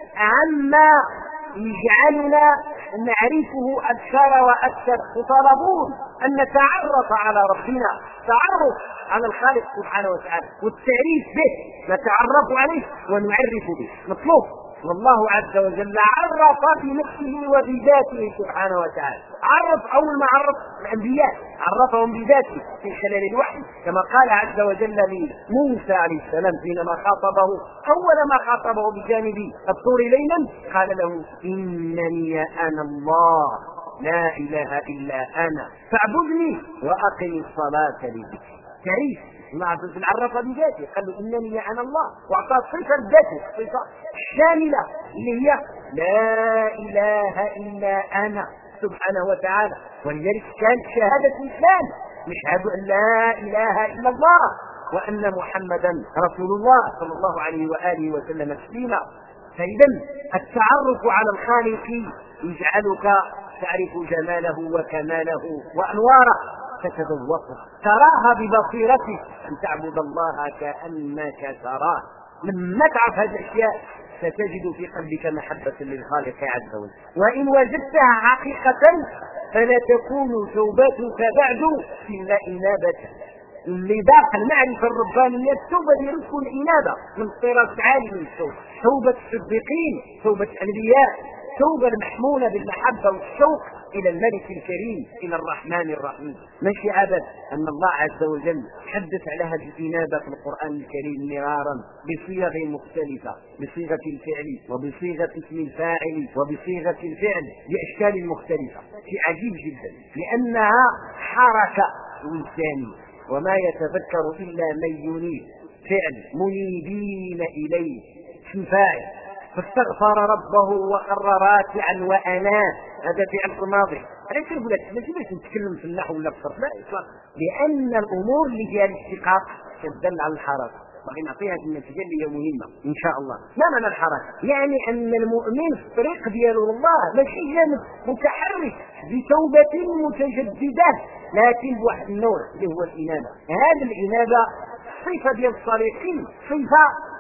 [SPEAKER 2] عما يجعلنا نعرفه أكثر وأكثر. تطالبون أن نتعرف على ربنا تعرف على الخالق سبحانه وتعالى والتعريف به نتعرف عليه ونعرف به مطلوب. والله عز وجل عرف بنفسه وبذاته سبحانه وتعالى. عرف أول ما عرف الأنبياء عرفهم بذاته في خلال الوحي كما قال عز وجل لموسى عليه السلام حينما خاطبه أول ما خاطبه بجانب الطور ليلا قال له إنني أنا الله لا إله إلا أنا فاعبدني وأقم الصلاة لذكري. تعريف الله عز وجل عرف بذاته قال له إنني أنا الله وأعطاه صفة ذاته صفة شاملة اللي هي لا إله إلا أنا سبحانه وتعالى. ولذلك كانت شهادة الإسلام نشهد أن لا إله إلا الله وأن محمدا رسول الله صلى الله عليه وآله وسلم تسليما. فإذا التعرف على الخالق يجعلك تعرف جماله وكماله وأنواره تتذوقها، تراها ببصيرتك، أن تعبد الله كأنك تراه. لما تعرف هذه الأشياء ستجد في قلبك محبة للخالق عز وجل، وإن وجدتها حقيقة فلا تكون توبتك بعد إلا إنابة. اللي باق المعرفة الربانية التوبة لرسل الإنابة من طراز عالي من التوبة، توبة الصديقين، توبة الأنبياء، توبة المحمولة بالمحبة والشوق إلى الملك الكريم، إلى الرحمن الرحيم. ماشي عبث أن الله عز وجل حدث على هذه الإنابة في القرآن الكريم مرارا بصيغ مختلفة، بصيغة الفعل وبصيغة اسم الفاعل وبصيغة الفعل بأشكال مختلفة. شيء عجيب جدا، لأنها حركة وجدانية، وما يتذكر إلا من ينيب. فعل منيبين إليه، اسم فاعل، فاستغفر ربه وخر راكعا وأناب، هذا فعل ماضي. علاش نقول لك ماشي باش نتكلم في النحو ولا في الصرف، لا اطلاقا، لأن الأمور اللي فيها الاشتقاق تدل على الحركة. باغي نعطيها النتيجة اللي هي مهمة إن شاء الله. ما معنى الحركة؟ يعني أن المؤمن في الطريق ديالو الله ماشي جانب متحرك بتوبة متجددة، لكن بواحد النوع اللي هو الإنابة. هذه الإنابة صفة ديال الصالحين، صفة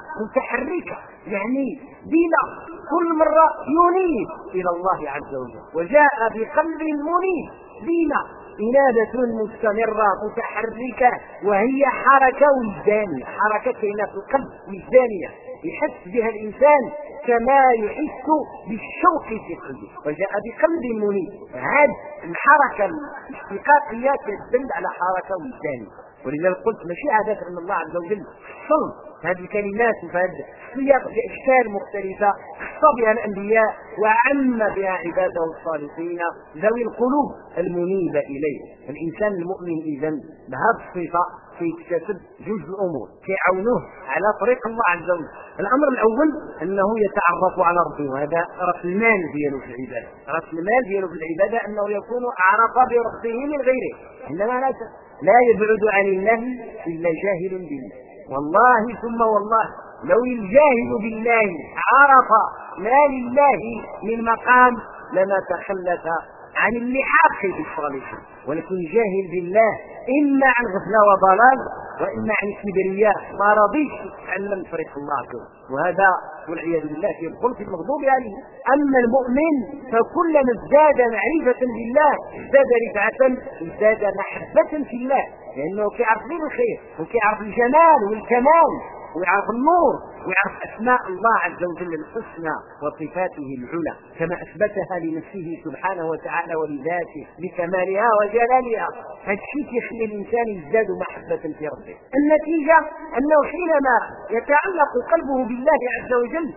[SPEAKER 2] متحركة، يعني بلا كل مرة ينيب إلى الله عز وجل، وجاء بقلب منيب بلا إنابة مستمرة متحركة، وهي حركة وجدانية، حركة كائنات القلب وجدانية يحس بها الإنسان كما يحس بالشوق في قلبه، وجاء بقلب منيب. هذه الحركة الاشتقاقية تدل على حركة وجدانية. ولذلك قلت ماشي عادة أن الله عز وجل صلب هذه الكلمات وهذه السياق بأشكال مختلفة خص بها الأنبياء وعم بها عباده الصالحين ذوي القلوب المنيبة إليه. الإنسان المؤمن إذن بهذه الصفة يكتسب جوج الأمور كيعاونوه على طريق الله عز وجل. الأمر الأول أنه يتعرف على ربه، وهذا رأس المال دياله في العبادة، رأس المال دياله في العبادة أنه يكون أعرف بربه من غيره، إنما لا يبعد عن الله إلا جاهل بالله. والله ثم والله لو الجاهل بالله عرف ما لله من مقام لما تخلف عن اللحاق بالصالحين، ولكن جاهل بالله إما عن غفلة وضلال وإما عن كبرياء ما رضيش يتعلم طريق الله كله، وهذا والعياذ بالله في الخلق المغضوب عليه. أما المؤمن فكلما ازداد معرفة بالله ازداد رفعة، ازداد محبة في الله، لأنه كيعرف غير الخير وكيعرف الجمال والكمال ويعرف النور ويعرف أسماء الله عز وجل الحسنى وصفاته العلى كما أثبتها لنفسه سبحانه وتعالى ولذاته بكمالها وجلالها. هذا الشيء يخلي الإنسان يزداد محبة في ربه. النتيجة أنه حينما يتعلق قلبه بالله عز وجل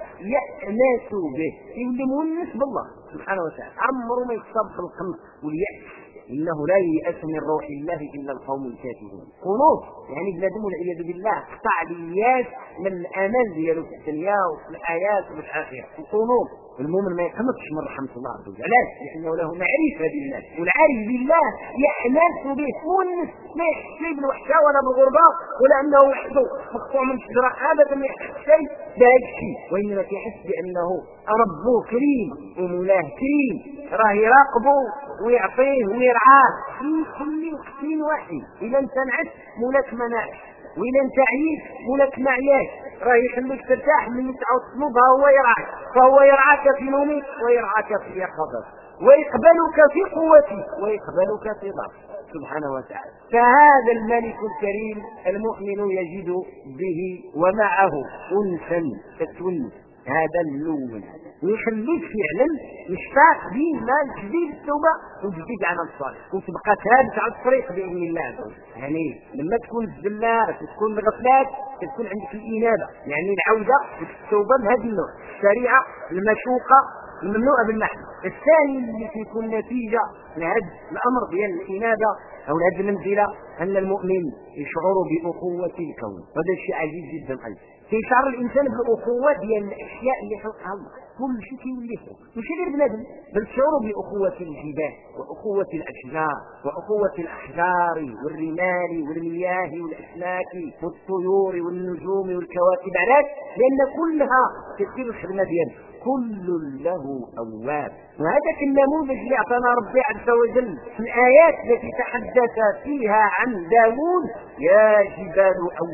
[SPEAKER 2] يأنس به، يولي مونس بالله سبحانه وتعالى، عمره ما يتصاب في القنط واليأس، إنه لا ييأس من روح الله إلا القوم الكافرون. قنوط يعني بلادهم والعياذ بالله قطع الياس من الأمل ديالو في الدنيا وفي الحياة وفي الآخرة. القنوط المؤمن ما يقنطش من رحمة الله عز وجل، علاش؟ لأنه له معرفة بالله، والعارف بالله يحنس به مونس، ما يحس بالوحشة ولا بالغربة ولا أنه وحده مقطوع من شجرة، أبدا ما يحس شيء بهذا الشيء، وإنما يحس بأنه ربه كريم ومولاه كريم، راه يراقبه ويعطيه ويرعاه في كل وقت واحد. إذا انت نعس مولاك مناعش، وإذا انت عييت مولاك معياش، راه يخليك ترتاح من تعود تطلبها هو يرعاك، فهو يرعاك في نومك ويرعاك في يقظتك ويقبلك في قوتك ويقبلك في ضعفك سبحانه وتعالى. فهذا الملك الكريم المؤمن يجد به ومعه أنسا تتونس هذا المؤمن، ويخليك فعلا مشتاق ديما تجديد التوبه وتجديد العمل الصالح وتبقى ثابت على الطريق باذن الله عز وجل. يعني لما تكون الزلات وتكون الغفلات تكون عندك الانابه، يعني العوده والتوبه بهذا النوع، السريعه المشوقه الممنوعه بالنحو. الثاني اللي تكون نتيجه لهذا الامر ديال الانابه او هذه المنزله ان المؤمن يشعر باخوه الكون، هذا شيء عجيب جدا ايضا. كيشعر الانسان بالاخوه ديال الاشياء اللي خلقها الله، كل شيء كيولي ماشي غير بنادم، بل شعور باخوه الجبال واخوه الاشجار واخوه الاحجار والرمال والمياه والاسماك والطيور والنجوم والكواكب. علاش؟ لان كلها كتدير الخدمه ديالها، كل له أواب. وهذا النموذج اللي أعطانا ربي عز وجل في الآيات التي تحدث فيها عن داود: يا جبال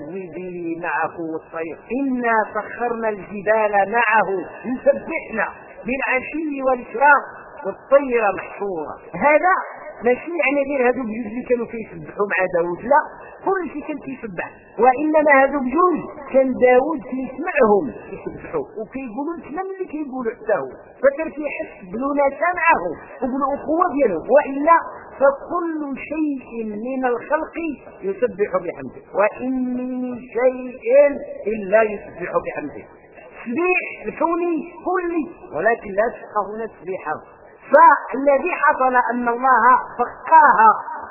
[SPEAKER 2] أوبي معه والطير إنا سخرنا الجبال معه يسبحنا بالعشي والإشراق والطير محشورة. هذا ماشي يعني غير هذو بجوج اللي كانوا كيسبحوا مع داود، لا، كل شيء كان كيسبح، وانما هذو بجوج كان داود كيسمعهم كيسبحوا وكيقولوا الكلام اللي كيقولوا حتى هو، فكان كيحس بالوناسه معه وبالاخوه ديالهم. والا فكل شيء من الخلق يسبح بحمده، وان من شيء الا يسبح بحمده. تسبيح الكوني كلي، ولكن لا تفقهون تسبيحه. فالذي حصل أن الله فقاها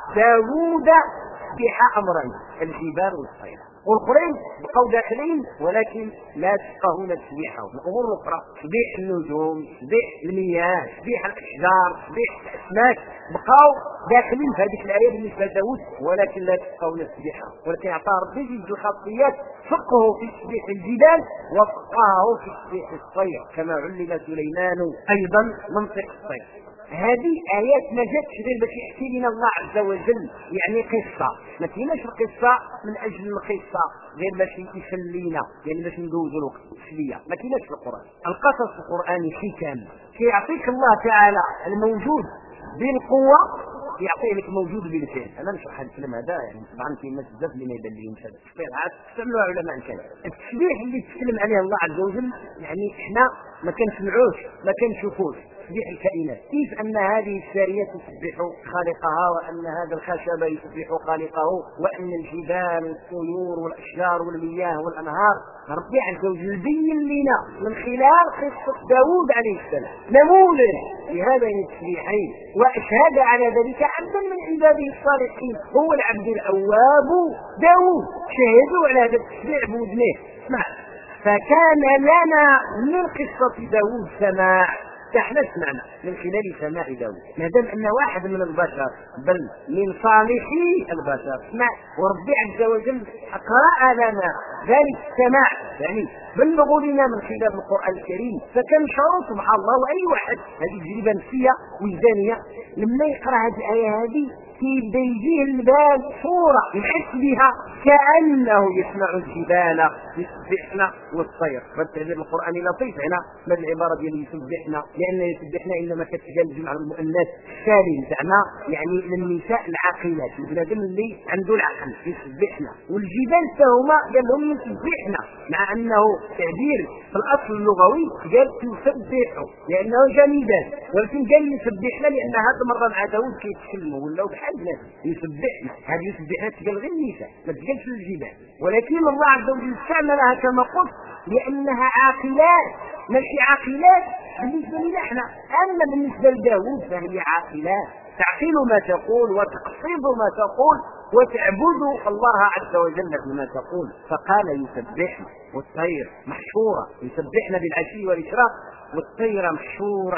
[SPEAKER 2] داود سبح أمرا الجبال والطير، والآخرين بقوا داخلين ولكن لا تفقهون تسبيحهم. الأمور الأخرى تسبيح النجوم، تسبيح المياه، تسبيح الأشجار، تسبيح الأسماك، بقوا داخلين في هذه الآية بالنسبة لداود ولكن لا تفقهون تسبيحهم. ولكن أعطى ربي جزء خاصيات: فقهه في تسبيح الجبال وفقهه في تسبيح الطير، كما علم سليمان أيضا منطق الطير. هذه آيات ما جاتش غير باش يحكي لنا الله عز وجل يعني قصة، ما كايناش القصة من أجل القصة غير باش يسلينا، يعني باش ندوزوا الوقت تسلية، ما كايناش في القرآن. القصص القرآني حكم كيعطيك الله تعالى الموجود بالقوة، يعطي لك موجود بالفعل. انا نشرح هذا الكلام هذا يعني طبعا كاين ناس بزاف اللي ما يبان لهمش هذا التشبيه، عاد تستعملوها علماء الكلام. التشبيه اللي تكلم عليه الله عز وجل يعني احنا ما كنسمعوش ما كنشوفوش، تسبيح الكائنات، كيف ان هذه الساريه تسبح خالقها، وان هذا الخشب يسبح خالقه، وان الجبال والطيور والاشجار والمياه والانهار ربي عز وجل بين لنا من خلال قصه داود عليه السلام نموذج لهذين التسبيحين. واشهد على ذلك عبدا من عباده الصالحين هو العبد الاواب داود، شهدوا على هذا التسبيح بوذنه. اسمع، فكان لنا من قصه داود سماع، احنا سمعنا من خلال سماع داود، ما دام ان واحد من البشر بل من صالحي البشر سمع، وربي عز وجل اقرأ لنا ذلك السماع يعني بلغوا لنا من خلال القرآن الكريم. فكان شعور سبحان الله، واي واحد هذه تجربه نفسيه وجدانيه لما يقرا هذه الايه هذه كيبدا يجيه البال صوره يحس بها كانه يسمع الجبال يسبحنا والطير. فالتعبير القراني لطيف هنا من العباره ديال يسبحنا، لان يسبحنا انما كتجال جمع المؤنث السالم زعما يعني للنساء العاقلات، البنادم اللي عنده العقل يسبحنا، والجبال هما قال لهم يسبحنا، مع انه تعبير في الاصل اللغوي قال تسبحوا لانه جميدات، ولكن قال يسبحنا لان هذا مره مع داود كيتكلموا ولاو بحال الناس يسبحنا. هذه يسبحنا تقال غير النساء ما تقالش الجبال، ولكن الله عز وجل استعملها كما قلت لانها عاقلات، ماشي عاقلات بالنسبه لنا احنا، اما بالنسبه لداود فهي عاقلات تعقل ما تقول وتقصد ما تقول وتعبد الله عز وجل بما تقول. فقال يسبحنا والطير محشورة، يسبحنا بالعشي والإشراق، والطير محشورة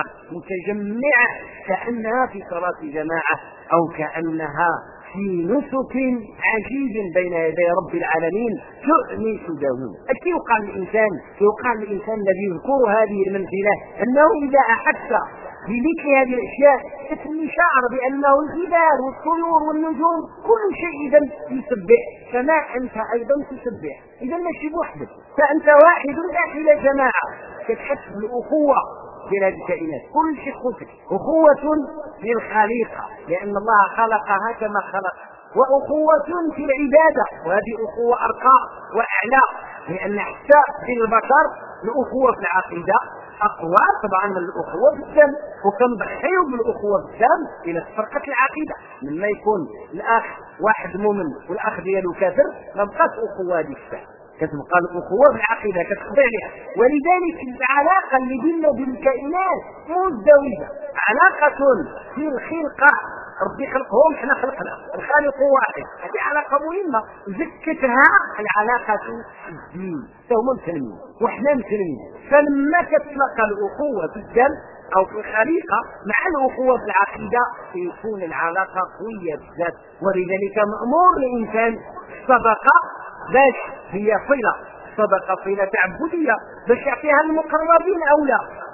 [SPEAKER 2] متجمعة كأنها في صلاة جماعة أو كأنها في نسك عجيب بين يدي رب العالمين تؤنس داود. اش يقال للإنسان؟ يقال للإنسان الذي يذكر هذه المنزلة أنه إذا أحس بذكر هذه الاشياء تسمي شعر بانه الجبال والطيور والنجوم كل شيء اذا يسبح، كما انت ايضا تسبح، اذا ماشي بوحدك، فانت واحد داخل جماعه تتحس بالاخوه بين هذه الكائنات، كل شيء اخوتك، اخوه للخليقه لان الله خلقها كما خلق، واخوه في العباده، وهذه اخوه ارقى واعلى، لان حتى بين البشر الاخوه في العقيده اقوى طبعا من الاخوه بالدم، وكنضحيو بالاخوه بالدم الى فرقه العقيده. لما يكون الاخ واحد مؤمن والاخ ديالو كافر ما بقاش اخوه هذيك الساعه، كتبقى الاخوه بالعقيده كتقضي عليها. ولذلك العلاقه اللي بيننا وبين الكائنات مزدوجه، علاقه في الخلقه ربي خلقهم احنا خلقنا، الخالق واحد، هذه علاقه مهمه زكتها العلاقه الدين، فهم مسلمين وحنا مسلمين. فلما تتلقى الاخوه في الدم او في الخليقه مع الاخوه في العقيده يكون العلاقه قويه بذات. ولذلك مامور الانسان الصدقه باش هي صله، صدقه صله تعبديه باش يعطيها المقربين او لا،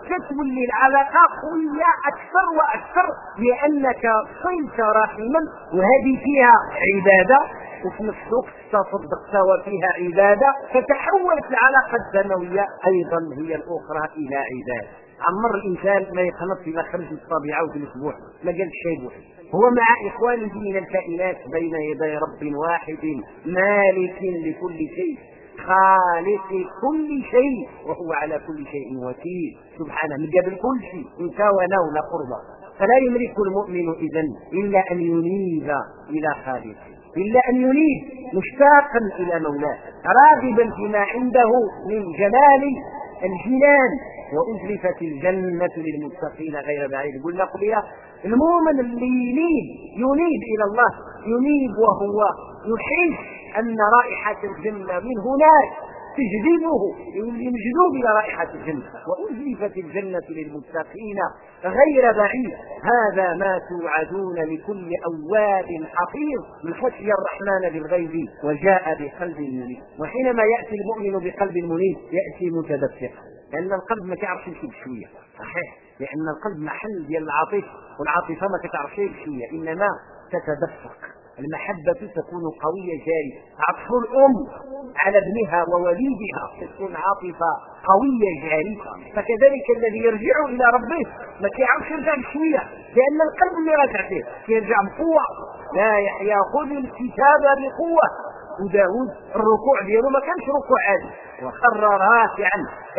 [SPEAKER 2] تتولي العلاقة قوية أكثر وأكثر، لأنك صلت رحما وهذه فيها عبادة وفي نفس الوقت تصدقت وفيها عبادة، فتحولت العلاقة الدموية أيضا هي الأخرى إلى عبادة. عمر الإنسان ما يخلص إلى خرج الطبيعة وفي الأسبوع ما قال شيء بوحده، هو مع إخوانه من الكائنات بين يدي رب واحد مالك لكل شيء خالق كل شيء وهو على كل شيء وكيل سبحانه من قبل كل شيء إن كان ولا قربا. فلا يملك المؤمن إذن إلا أن ينيب إلى خالقه، إلا أن ينيب مشتاقا إلى مولاه راغبا فيما عنده من جمال الجنان. وأزلفت الجنة للمتقين غير بعيد. قلنا قبيله المؤمن اللي ينيب إلى الله ينيب وهو يحس أن رائحة الجنة من هناك تجذبه يجذب إلى رائحة الجنة. وأزلفت الجنة للمتقين غير بعيد. هذا ما توعدون لكل أواب حفيظ من خشي الرحمن بالغيب وجاء بقلب منيب. وحينما يأتي المؤمن بقلب منيب يأتي متدفقا، لأن القلب ما تعرفش يمشي بشوية، صحيح، لأن القلب محل ديال العاطفة، والعاطفة ما تعرفش بشوية إنما تتدفق. المحبة تكون قوية جارية. عطف الأم على ابنها ووليدها تكون عاطفة قوية جارية. فكذلك الذي يرجع إلى ربه ما يعرفش يرجع بشوية، لأن القلب اللي راجع فيه يرجع بقوة. لا يأخذ الكتاب بقوة. وداود الركوع دياله ما كانش ركوع عادي، وخر رافعا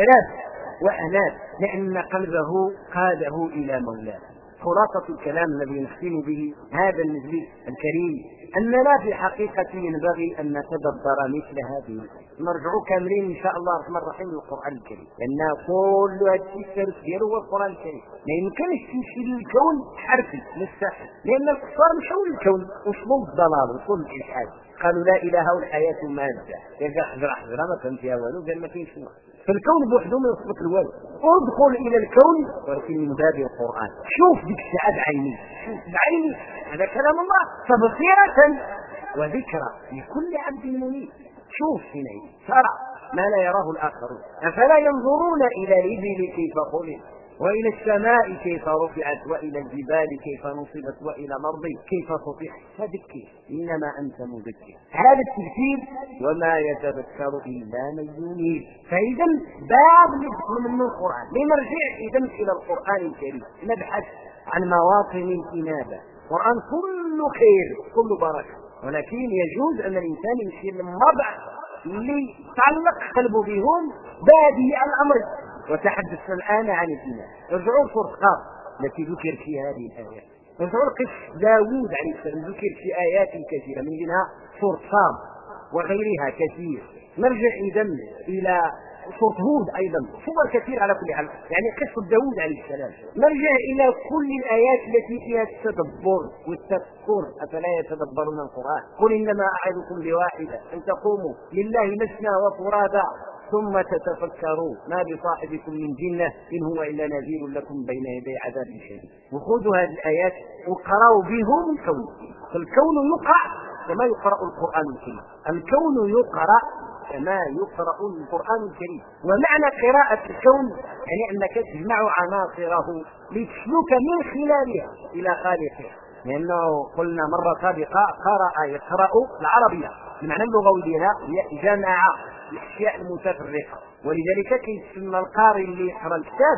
[SPEAKER 2] وأناب لأن قلبه قاده إلى مولاه. خلاصة الكلام الذي نختم به هذا المجلس الكريم أننا في الحقيقة ينبغي أن نتدبر مثل هذه. نرجع كاملين إن شاء الله الرحمن الرحيم للقرآن الكريم، لأن كل هذا الترس ديالو هو القرآن الكريم. ما يمكنش تمشي للكون حرفي مستحيل، لأن الكفار مشوا للكون وصلوا الضلال وصلوا الإلحاد، قالوا لا إله والحياة مادة. يرجع حجرة ما كان فيها والو، قال ما كاينش فالكون بوحده ما يثبت الوالد. ادخل الى الكون ولكن من باب القران. شوف ديك الساعه بعينيك، شوف بعينيك، هذا كلام الله تبصيرة وذكرى لكل عبد منيب. شوف هنا ترى ما لا يراه الاخرون. افلا ينظرون الى الابل كيف خلقت وإلى السماء كيف رفعت وإلى الجبال كيف نصبت وإلى الأرض كيف سطحت. فذكر إنما أنت مذكر. هذا التذكير وما يتذكر إلا من ينيب. فإذا باب ندخل من القرآن. لنرجع إذا إلى القرآن الكريم نبحث عن مواطن الإنابة. القرآن كل خير كل بركة، ولكن يجوز أن الإنسان يمشي للمضع اللي تعلق قلبه بهم بادئ الأمر. وتحدثنا الآن عن الإيمان. ارجعوا سورة قاف التي ذكر في هذه الآيات. ارجعوا قصة داوود عليه السلام ذكر في آيات كثيرة من بينها سورة صاد وغيرها كثير. نرجع إذا إلى سورة هود أيضا صور كثير على كل حال، يعني قصة داوود عليه السلام. نرجع إلى كل الآيات التي فيها التدبر والتفكر. أفلا يتدبرون القرآن؟ قل إنما أعظكم بواحدة أن تقوموا لله مثنى وفرادى ثم تتفكروا ما بصاحبكم من جنة إن هو إلا نذير لكم بين يدي عذاب شديد. وخذوا هذه الآيات وقرأوا بهم الكون. فالكون يقرأ كما يقرأ القرآن الكريم. الكون يقرأ كما يقرأ القرآن الكريم. ومعنى قراءة الكون يعني أنك تجمع عناصره لتسلك من خلالها إلى خالقها. لأنه قلنا مرة سابقة قرأ يقرأ العربية بمعنى اللغوي لها هي جمع الأشياء المتفرقة، ولذلك كيسمى القارئ اللي يقرأ الكتاب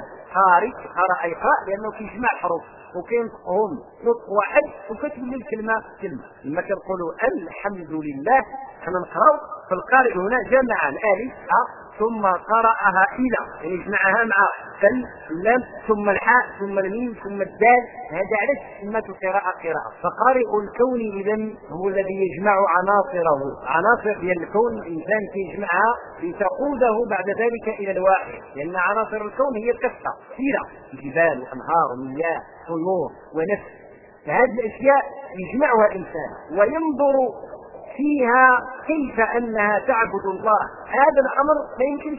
[SPEAKER 2] قارئ يقرأ لأنه كيجمع الحروف وكينطقهم نطق واحد وكتب الكلمة كلمة. لما كنقولوا الحمد لله حنا نقراو فالقارئ هنا جمع الالف ثم قرأها إلى يعني يجمعها مع اللام ثم الحاء ثم الميم ثم الدال. هذا علاش سمت القراءة قراءة. فقارئ الكون إذن هو الذي يجمع عناصر ديال الكون. الإنسان كيجمعها لتقوده بعد ذلك إلى الواحد، لأن عناصر الكون هي قصة سيرة، جبال وأنهار ومياه طيور ونفس. فهذه الأشياء يجمعها الإنسان وينظر فيها كيف أنها تعبد الله. هذا الأمر لا يمكن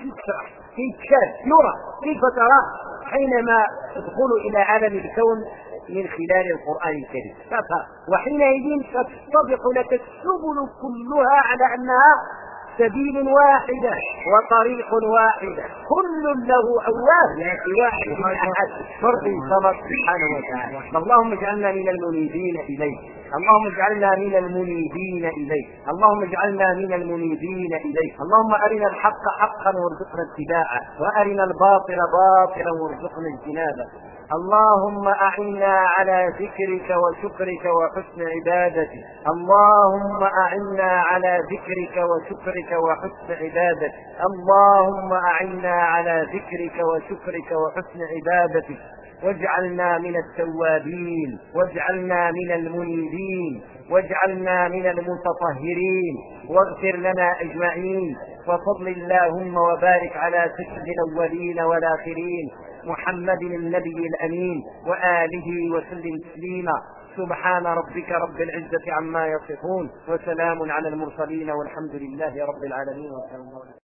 [SPEAKER 2] يتشاف يرى. كيف ترى حينما تدخل إلى عالم الكون من خلال القرآن الكريم. وحينئذ ستتضح لك السبل كلها على أنها سبيل واحدة وطريق واحدة، كل له أواب لكن واحد من أحد فرد صمد سبحانه وتعالى. اللهم اجعلنا من المنيبين إليك، اللهم اجعلنا من المنيبين إليك، اللهم اجعلنا من المنيبين إليك. اللهم أرنا الحق حقا وارزقنا اتباعه، وأرنا الباطل باطلا وارزقنا اجتنابه. اللهم أعنا على ذكرك وشكرك وحسن عبادتك، اللهم أعنا على ذكرك وشكرك وحسن عبادتك، اللهم أعنا على ذكرك وشكرك وحسن عبادتك، واجعلنا من التوابين، واجعلنا من المنيبين، واجعلنا من المتطهرين، واغفر لنا أجمعين. وصل اللهم وبارك على سيد الأولين والآخرين محمد النبي الأمين وآله وسلم تسليما. سبحان ربك رب العزة عما يصفون، وسلام على المرسلين، والحمد لله رب العالمين.